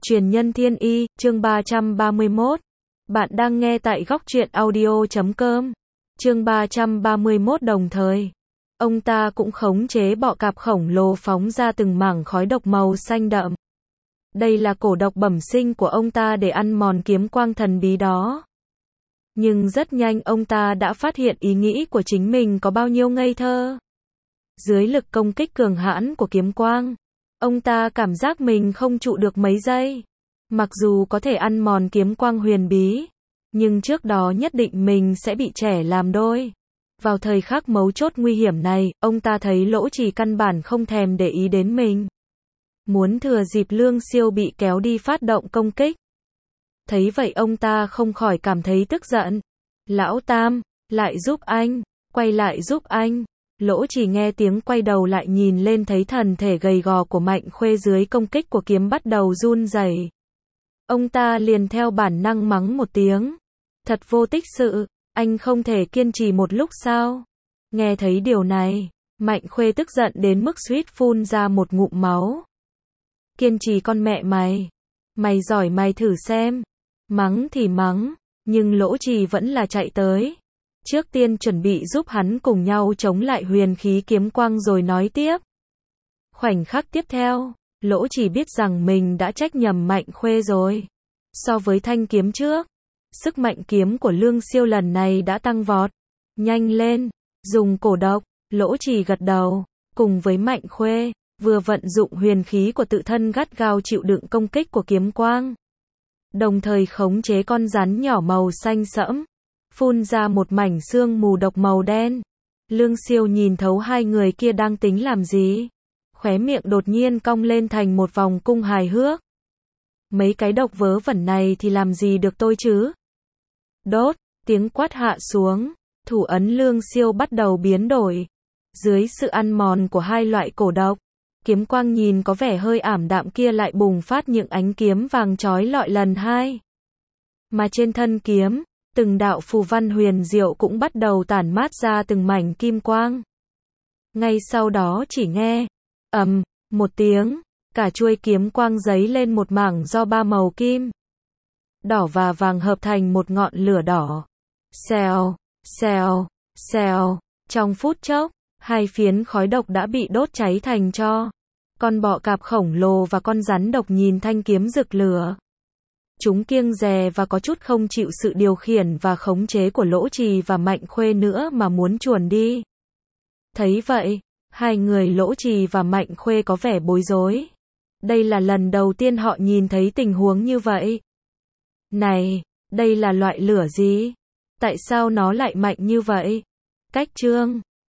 Truyền nhân thiên y, chương 331. Bạn đang nghe tại góc truyện audio.com. Chương 331 đồng thời. Ông ta cũng khống chế bọ cạp khổng lồ phóng ra từng mảng khói độc màu xanh đậm. Đây là cổ độc bẩm sinh của ông ta để ăn mòn kiếm quang thần bí đó. Nhưng rất nhanh ông ta đã phát hiện ý nghĩ của chính mình có bao nhiêu ngây thơ. Dưới lực công kích cường hãn của kiếm quang, ông ta cảm giác mình không trụ được mấy giây. Mặc dù có thể ăn mòn kiếm quang huyền bí, nhưng trước đó nhất định mình sẽ bị trẻ làm đôi. Vào thời khắc mấu chốt nguy hiểm này, ông ta thấy Lỗ Trì căn bản không thèm để ý đến mình. Muốn thừa dịp Lương Siêu bị kéo đi phát động công kích. Thấy vậy ông ta không khỏi cảm thấy tức giận. Lão Tam, lại giúp anh, quay lại giúp anh. Lỗ Trì nghe tiếng quay đầu lại nhìn lên thấy thần thể gầy gò của Mạnh Khuê dưới công kích của kiếm bắt đầu run rẩy. Ông ta liền theo bản năng mắng một tiếng. Thật vô tích sự, anh không thể kiên trì một lúc sao? Nghe thấy điều này, Mạnh Khuê tức giận đến mức suýt phun ra một ngụm máu. Kiên trì con mẹ mày. Mày giỏi mày thử xem. Mắng thì mắng, nhưng Lỗ Trì vẫn là chạy tới. Trước tiên chuẩn bị giúp hắn cùng nhau chống lại huyền khí kiếm quang rồi nói tiếp. Khoảnh khắc tiếp theo, Lỗ Trì biết rằng mình đã trách nhầm Mạnh Khuê rồi. So với thanh kiếm trước, sức mạnh kiếm của Lương Siêu lần này đã tăng vọt. Nhanh lên, dùng cổ độc. Lỗ Trì gật đầu, cùng với Mạnh Khuê, vừa vận dụng huyền khí của tự thân gắt gao chịu đựng công kích của kiếm quang. Đồng thời khống chế con rắn nhỏ màu xanh sẫm, phun ra một mảnh sương mù độc màu đen. Lương Siêu nhìn thấu hai người kia đang tính làm gì. Khóe miệng đột nhiên cong lên thành một vòng cung hài hước. Mấy cái độc vớ vẩn này thì làm gì được tôi chứ? Đốt, tiếng quát hạ xuống, thủ ấn Lương Siêu bắt đầu biến đổi. Dưới sự ăn mòn của hai loại cổ độc, kiếm quang nhìn có vẻ hơi ảm đạm kia lại bùng phát những ánh kiếm vàng chói lọi lần hai. Mà trên thân kiếm, từng đạo phù văn huyền diệu cũng bắt đầu tản mát ra từng mảnh kim quang. Ngay sau đó chỉ nghe ầm một tiếng, cả chuôi kiếm quang giấy lên một mảng do ba màu kim, đỏ và vàng hợp thành một ngọn lửa đỏ. Xèo, xèo, xèo, trong phút chốc, hai phiến khói độc đã bị đốt cháy thành tro. Con bọ cạp khổng lồ và con rắn độc nhìn thanh kiếm rực lửa. Chúng kiêng dè và có chút không chịu sự điều khiển và khống chế của Lỗ Trì và Mạnh Khuê nữa mà muốn chuồn đi. Thấy vậy, hai người Lỗ Trì và Mạnh Khuê có vẻ bối rối. Đây là lần đầu tiên họ nhìn thấy tình huống như vậy. Này, đây là loại lửa gì? Tại sao nó lại mạnh như vậy? Cách chương